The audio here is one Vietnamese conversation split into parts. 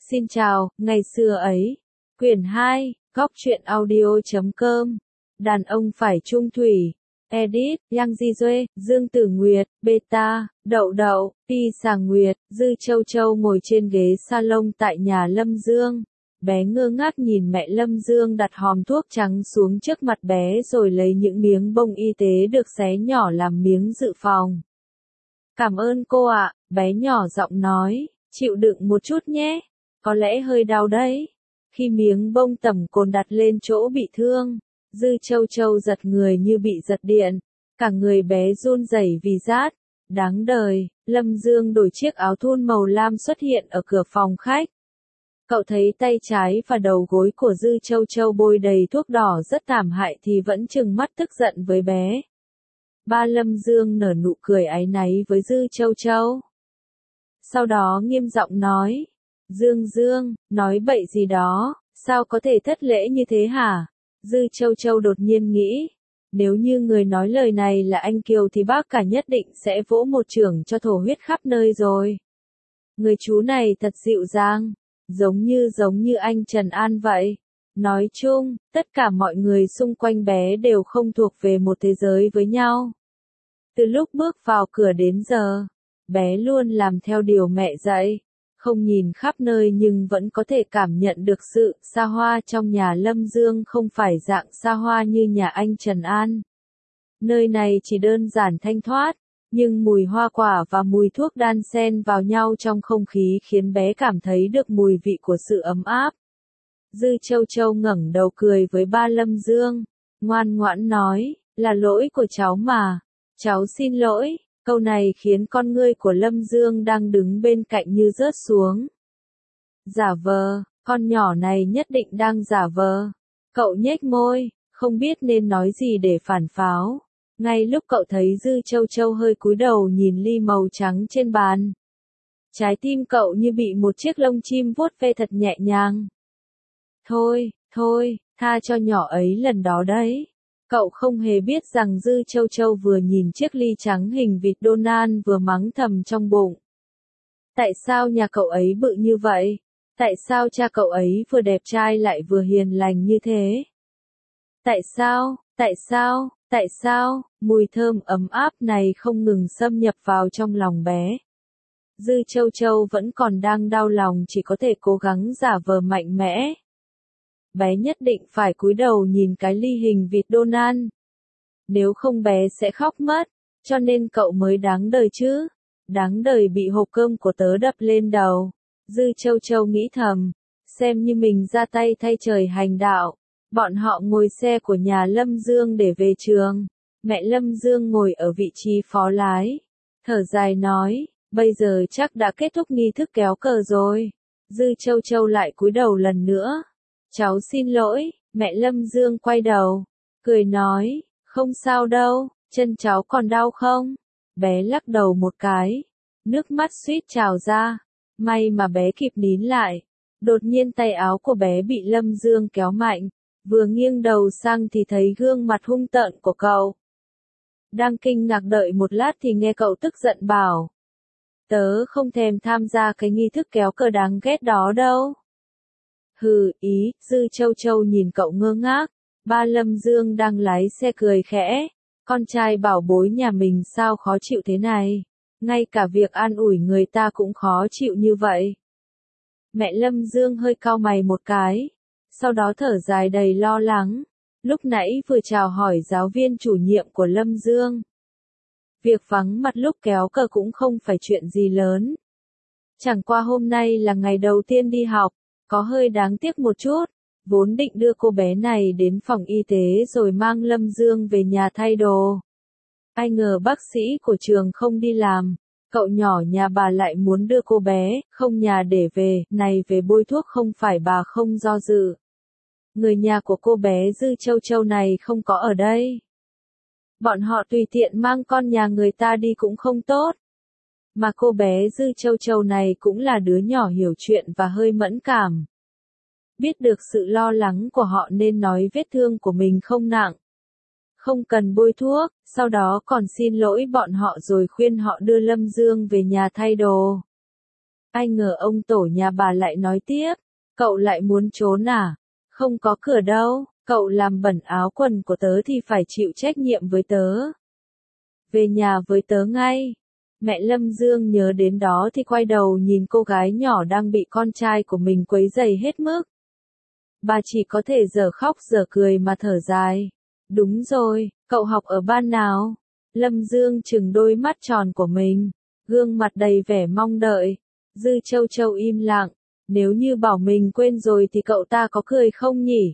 Xin chào, ngày xưa ấy. Quyển 2, Góc truyện audio.com. Đàn ông phải chung thủy. Edit, Yang Di Duê, Dương Tử Nguyệt, Beta, Đậu Đậu, Pi Sàng Nguyệt, Dư Châu Châu ngồi trên ghế salon tại nhà Lâm Dương. Bé ngơ ngác nhìn mẹ Lâm Dương đặt hòm thuốc trắng xuống trước mặt bé rồi lấy những miếng bông y tế được xé nhỏ làm miếng dự phòng. Cảm ơn cô ạ, bé nhỏ giọng nói, chịu đựng một chút nhé, có lẽ hơi đau đấy. Khi miếng bông tẩm cồn đặt lên chỗ bị thương, Dư Châu Châu giật người như bị giật điện, cả người bé run rẩy vì rát. Đáng đời, Lâm Dương đổi chiếc áo thun màu lam xuất hiện ở cửa phòng khách. Cậu thấy tay trái và đầu gối của Dư Châu Châu bôi đầy thuốc đỏ rất thảm hại thì vẫn trừng mắt tức giận với bé. Ba Lâm Dương nở nụ cười áy náy với Dư Châu Châu. Sau đó nghiêm giọng nói, Dương, nói bậy gì đó, sao có thể thất lễ như thế hả? Dư Châu Châu đột nhiên nghĩ, nếu như người nói lời này là anh Kiều thì bác cả nhất định sẽ vỗ một chưởng cho thổ huyết khắp nơi rồi. Người chú này thật dịu dàng, giống như anh Trần An vậy. Nói chung, tất cả mọi người xung quanh bé đều không thuộc về một thế giới với nhau. Từ lúc bước vào cửa đến giờ, bé luôn làm theo điều mẹ dạy, không nhìn khắp nơi nhưng vẫn có thể cảm nhận được sự xa hoa trong nhà Lâm Dương không phải dạng xa hoa như nhà anh Trần An. Nơi này chỉ đơn giản thanh thoát, nhưng mùi hoa quả và mùi thuốc đan xen vào nhau trong không khí khiến bé cảm thấy được mùi vị của sự ấm áp. Dư Châu Châu ngẩng đầu cười với ba Lâm Dương, ngoan ngoãn nói, là lỗi của cháu mà, cháu xin lỗi. Câu này khiến con ngươi của Lâm Dương đang đứng bên cạnh như rớt xuống. Giả vờ, con nhỏ này nhất định đang giả vờ. Cậu nhếch môi, không biết nên nói gì để phản pháo. Ngay lúc cậu thấy Dư Châu Châu hơi cúi đầu nhìn ly màu trắng trên bàn, trái tim cậu như bị một chiếc lông chim vuốt ve thật nhẹ nhàng. Thôi, tha cho nhỏ ấy lần đó đấy. Cậu không hề biết rằng Dư Châu Châu vừa nhìn chiếc ly trắng hình vịt Donald vừa mắng thầm trong bụng. Tại sao nhà cậu ấy bự như vậy? Tại sao cha cậu ấy vừa đẹp trai lại vừa hiền lành như thế? Tại sao, mùi thơm ấm áp này không ngừng xâm nhập vào trong lòng bé. Dư Châu Châu vẫn còn đang đau lòng chỉ có thể cố gắng giả vờ mạnh mẽ. Bé nhất định phải cúi đầu nhìn cái ly hình vịt Donald. Nếu không bé sẽ khóc mất, cho nên cậu mới đáng đời chứ. Đáng đời bị hộp cơm của tớ đập lên đầu. Dư Châu Châu nghĩ thầm, xem như mình ra tay thay trời hành đạo. Bọn họ ngồi xe của nhà Lâm Dương để về trường. Mẹ Lâm Dương ngồi ở vị trí phó lái. Thở dài nói, bây giờ chắc đã kết thúc nghi thức kéo cờ rồi. Dư Châu Châu lại cúi đầu lần nữa. Cháu xin lỗi, mẹ Lâm Dương quay đầu, cười nói, không sao đâu, chân cháu còn đau không? Bé lắc đầu một cái, nước mắt suýt trào ra, may mà bé kịp nín lại. Đột nhiên tay áo của bé bị Lâm Dương kéo mạnh, vừa nghiêng đầu sang thì thấy gương mặt hung tợn của cậu. Đang kinh ngạc đợi một lát thì nghe cậu tức giận bảo, tớ không thèm tham gia cái nghi thức kéo cờ đáng ghét đó đâu. Hừ, Dư Châu Châu nhìn cậu ngơ ngác, ba Lâm Dương đang lái xe cười khẽ, con trai bảo bối nhà mình sao khó chịu thế này, ngay cả việc an ủi người ta cũng khó chịu như vậy. Mẹ Lâm Dương hơi cau mày một cái, sau đó thở dài đầy lo lắng, lúc nãy vừa chào hỏi giáo viên chủ nhiệm của Lâm Dương. Việc vắng mặt lúc kéo cờ cũng không phải chuyện gì lớn. Chẳng qua hôm nay là ngày đầu tiên đi học. Có hơi đáng tiếc một chút, vốn định đưa cô bé này đến phòng y tế rồi mang Lâm Dương về nhà thay đồ. Ai ngờ bác sĩ của trường không đi làm, cậu nhỏ nhà bà lại muốn đưa cô bé, không nhà để về, này về bôi thuốc không phải bà không do dự. Người nhà của cô bé Dư Châu Châu này không có ở đây. Bọn họ tùy tiện mang con nhà người ta đi cũng không tốt. Mà cô bé Dư Châu Châu này cũng là đứa nhỏ hiểu chuyện và hơi mẫn cảm. Biết được sự lo lắng của họ nên nói vết thương của mình không nặng. Không cần bôi thuốc, sau đó còn xin lỗi bọn họ rồi khuyên họ đưa Lâm Dương về nhà thay đồ. Ai ngờ ông tổ nhà bà lại nói tiếp, cậu lại muốn trốn à? Không có cửa đâu, cậu làm bẩn áo quần của tớ thì phải chịu trách nhiệm với tớ. Về nhà với tớ ngay. Mẹ Lâm Dương nhớ đến đó thì quay đầu nhìn cô gái nhỏ đang bị con trai của mình quấy rầy hết mức. Bà chỉ có thể dở khóc dở cười mà thở dài. Đúng rồi, cậu học ở ban nào? Lâm Dương trừng đôi mắt tròn của mình, gương mặt đầy vẻ mong đợi. Dư Châu Châu im lặng, nếu như bảo mình quên rồi thì cậu ta có cười không nhỉ?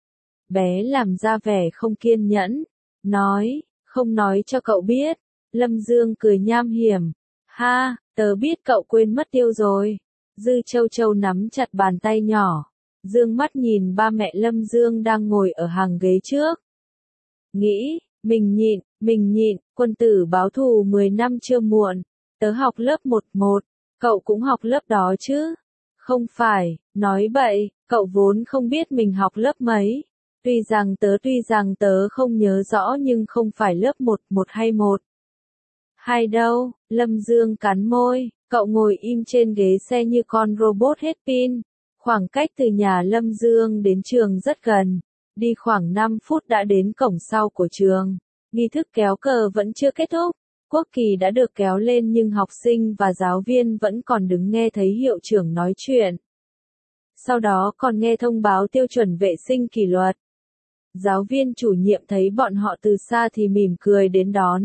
Bé làm ra vẻ không kiên nhẫn, nói, không nói cho cậu biết. Lâm Dương cười nham hiểm, ha, tớ biết cậu quên mất tiêu rồi. Dư Châu Châu nắm chặt bàn tay nhỏ, dương mắt nhìn ba mẹ Lâm Dương đang ngồi ở hàng ghế trước. Nghĩ, mình nhịn, quân tử báo thù 10 năm chưa muộn. Tớ học lớp 11, cậu cũng học lớp đó chứ? Không phải, nói bậy, cậu vốn không biết mình học lớp mấy. Tuy rằng tớ không nhớ rõ nhưng không phải lớp 11 hay 1. Hay đâu, Lâm Dương cắn môi, cậu ngồi im trên ghế xe như con robot hết pin. Khoảng cách từ nhà Lâm Dương đến trường rất gần, đi khoảng 5 phút đã đến cổng sau của trường. Nghi thức kéo cờ vẫn chưa kết thúc, quốc kỳ đã được kéo lên nhưng học sinh và giáo viên vẫn còn đứng nghe thấy hiệu trưởng nói chuyện. Sau đó còn nghe thông báo tiêu chuẩn vệ sinh kỷ luật. Giáo viên chủ nhiệm thấy bọn họ từ xa thì mỉm cười đến đón.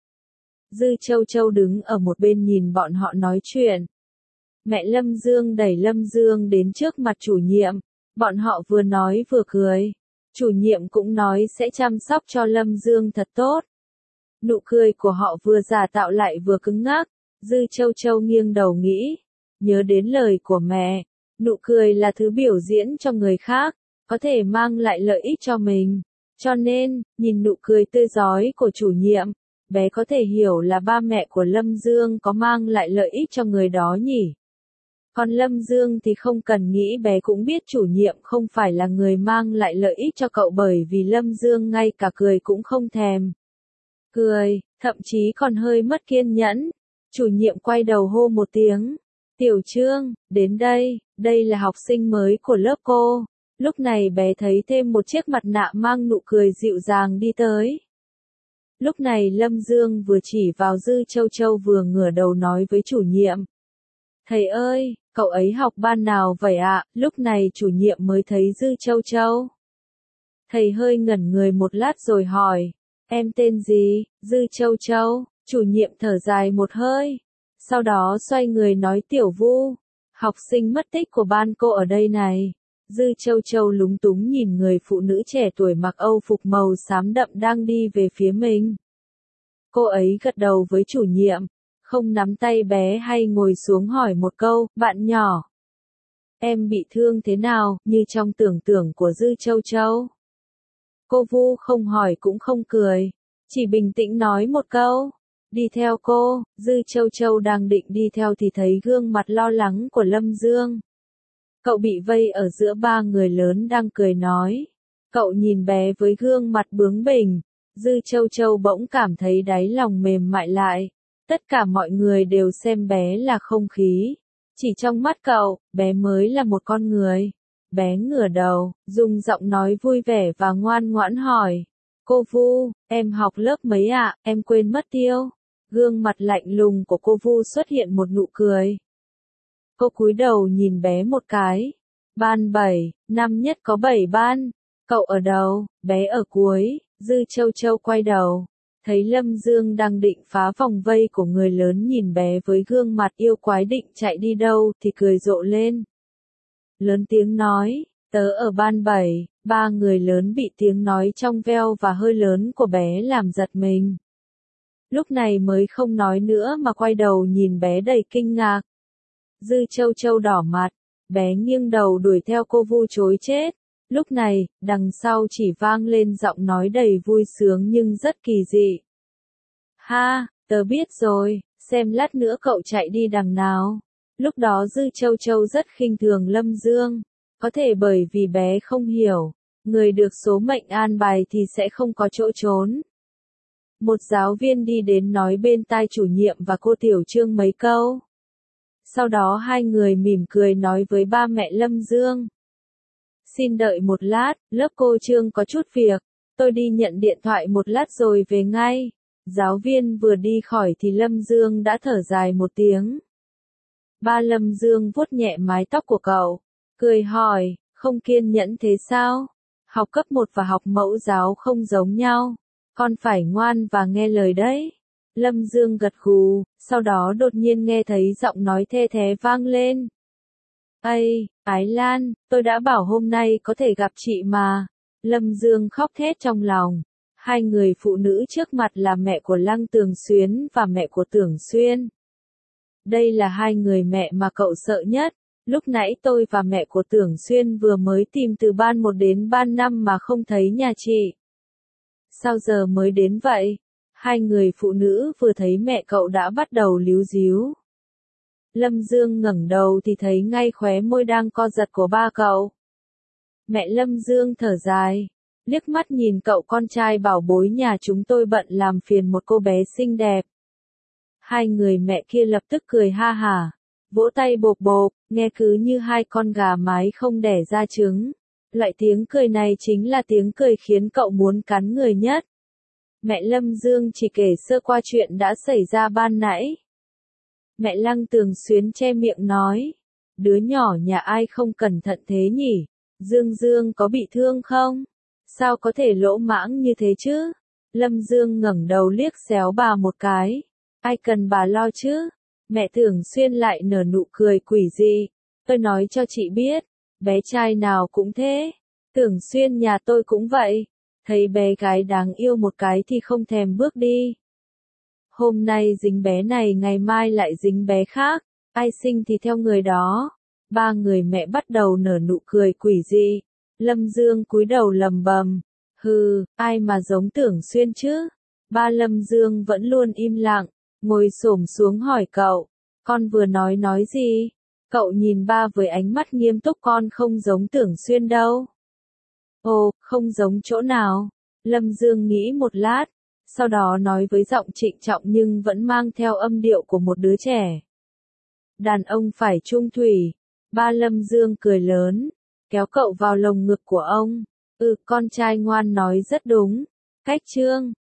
Dư Châu Châu đứng ở một bên nhìn bọn họ nói chuyện. Mẹ Lâm Dương đẩy Lâm Dương đến trước mặt chủ nhiệm, bọn họ vừa nói vừa cười. Chủ nhiệm cũng nói sẽ chăm sóc cho Lâm Dương thật tốt. Nụ cười của họ vừa giả tạo lại vừa cứng ngắc. Dư Châu Châu nghiêng đầu nghĩ, nhớ đến lời của mẹ, nụ cười là thứ biểu diễn cho người khác, có thể mang lại lợi ích cho mình. Cho nên, nhìn nụ cười tươi rói của chủ nhiệm, bé có thể hiểu là ba mẹ của Lâm Dương có mang lại lợi ích cho người đó nhỉ. Còn Lâm Dương thì không cần nghĩ, bé cũng biết chủ nhiệm không phải là người mang lại lợi ích cho cậu bởi vì Lâm Dương ngay cả cười cũng không thèm. Cười, thậm chí còn hơi mất kiên nhẫn. Chủ nhiệm quay đầu hô một tiếng. Tiểu Trương, đến đây, đây là học sinh mới của lớp cô. Lúc này bé thấy thêm một chiếc mặt nạ mang nụ cười dịu dàng đi tới. Lúc này Lâm Dương vừa chỉ vào Dư Châu Châu vừa ngửa đầu nói với chủ nhiệm. Thầy ơi, cậu ấy học ban nào vậy ạ? Lúc này chủ nhiệm mới thấy Dư Châu Châu. Thầy hơi ngẩn người một lát rồi hỏi. Em tên gì? Dư Châu Châu. Chủ nhiệm thở dài một hơi. Sau đó xoay người nói Tiểu Vu, học sinh mất tích của ban cô ở đây này. Dư Châu Châu lúng túng nhìn người phụ nữ trẻ tuổi mặc âu phục màu xám đậm đang đi về phía mình. Cô ấy gật đầu với chủ nhiệm, không nắm tay bé hay ngồi xuống hỏi một câu, bạn nhỏ. Em bị thương thế nào, như trong tưởng tượng của Dư Châu Châu. Cô Vu không hỏi cũng không cười, chỉ bình tĩnh nói một câu. Đi theo cô. Dư Châu Châu đang định đi theo thì thấy gương mặt lo lắng của Lâm Dương. Cậu bị vây ở giữa ba người lớn đang cười nói. Cậu nhìn bé với gương mặt bướng bỉnh. Dư Châu Châu bỗng cảm thấy đáy lòng mềm mại lại. Tất cả mọi người đều xem bé là không khí. Chỉ trong mắt cậu, bé mới là một con người. Bé ngửa đầu, dùng giọng nói vui vẻ và ngoan ngoãn hỏi. Cô Vu, em học lớp mấy ạ? Em quên mất tiêu. Gương mặt lạnh lùng của cô Vu xuất hiện một nụ cười. Cô cúi đầu nhìn bé một cái. Ban 7, năm nhất có 7 ban. Cậu ở đâu? Bé ở cuối. Dư Châu Châu quay đầu. Thấy Lâm Dương đang định phá vòng vây của người lớn nhìn bé với gương mặt yêu quái định chạy đi đâu thì cười rộ lên. Lớn tiếng nói, tớ ở ban 7, ba người lớn bị tiếng nói trong veo và hơi lớn của bé làm giật mình. Lúc này mới không nói nữa mà quay đầu nhìn bé đầy kinh ngạc. Dư Châu Châu đỏ mặt, bé nghiêng đầu đuổi theo cô Vu chối chết. Lúc này, đằng sau chỉ vang lên giọng nói đầy vui sướng nhưng rất kỳ dị. Ha, tớ biết rồi, xem lát nữa cậu chạy đi đằng nào. Lúc đó Dư Châu Châu rất khinh thường Lâm Dương, có thể bởi vì bé không hiểu, người được số mệnh an bài thì sẽ không có chỗ trốn. Một giáo viên đi đến nói bên tai chủ nhiệm và cô Tiểu Trương mấy câu. Sau đó hai người mỉm cười nói với ba mẹ Lâm Dương. Xin đợi một lát, lớp cô Trương có chút việc, tôi đi nhận điện thoại một lát rồi về ngay. Giáo viên vừa đi khỏi thì Lâm Dương đã thở dài một tiếng. Ba Lâm Dương vuốt nhẹ mái tóc của cậu, cười hỏi, không kiên nhẫn thế sao? Học cấp 1 và học mẫu giáo không giống nhau, con phải ngoan và nghe lời đấy. Lâm Dương gật gù, sau đó đột nhiên nghe thấy giọng nói the thé vang lên. Ây, Ái Lan, tôi đã bảo hôm nay có thể gặp chị mà. Lâm Dương khóc thét trong lòng. Hai người phụ nữ trước mặt là mẹ của Lăng Tường Xuyến và mẹ của Tưởng Xuyên. Đây là hai người mẹ mà cậu sợ nhất. Lúc nãy tôi và mẹ của Tưởng Xuyên vừa mới tìm từ ban 1 đến ban 5 mà không thấy nhà chị. Sao giờ mới đến vậy? Hai người phụ nữ vừa thấy mẹ cậu đã bắt đầu líu díu. Lâm Dương ngẩng đầu thì thấy ngay khóe môi đang co giật của ba cậu. Mẹ Lâm Dương thở dài, liếc mắt nhìn cậu con trai bảo bối nhà chúng tôi bận làm phiền một cô bé xinh đẹp. Hai người mẹ kia lập tức cười ha hả, vỗ tay bộp bộp, nghe cứ như hai con gà mái không đẻ ra trứng. Loại tiếng cười này chính là tiếng cười khiến cậu muốn cắn người nhất. Mẹ Lâm Dương chỉ kể sơ qua chuyện đã xảy ra ban nãy. Mẹ Lăng Tường Xuyến che miệng nói, đứa nhỏ nhà ai không cẩn thận thế nhỉ? Dương Dương có bị thương không? Sao có thể lỗ mãng như thế chứ? Lâm Dương ngẩng đầu liếc xéo bà một cái. Ai cần bà lo chứ? Mẹ Tưởng Xuyên lại nở nụ cười quỷ dị. Tôi nói cho chị biết, bé trai nào cũng thế. Tưởng Xuyên nhà tôi cũng vậy. Thấy bé gái đáng yêu một cái thì không thèm bước đi. Hôm nay dính bé này ngày mai lại dính bé khác. Ai sinh thì theo người đó. Ba người mẹ bắt đầu nở nụ cười quỷ dị. Lâm Dương cúi đầu lầm bầm. Hừ, ai mà giống Tưởng Xuyên chứ? Ba Lâm Dương vẫn luôn im lặng, ngồi xổm xuống hỏi cậu. Con vừa nói gì? Cậu nhìn ba với ánh mắt nghiêm túc, con không giống Tưởng Xuyên đâu. Ồ, không giống chỗ nào? Lâm Dương nghĩ một lát, sau đó nói với giọng trịnh trọng nhưng vẫn mang theo âm điệu của một đứa trẻ. Đàn ông phải trung thủy. Ba Lâm Dương cười lớn, kéo cậu vào lồng ngực của ông. Con trai ngoan nói rất đúng. Cách Trương.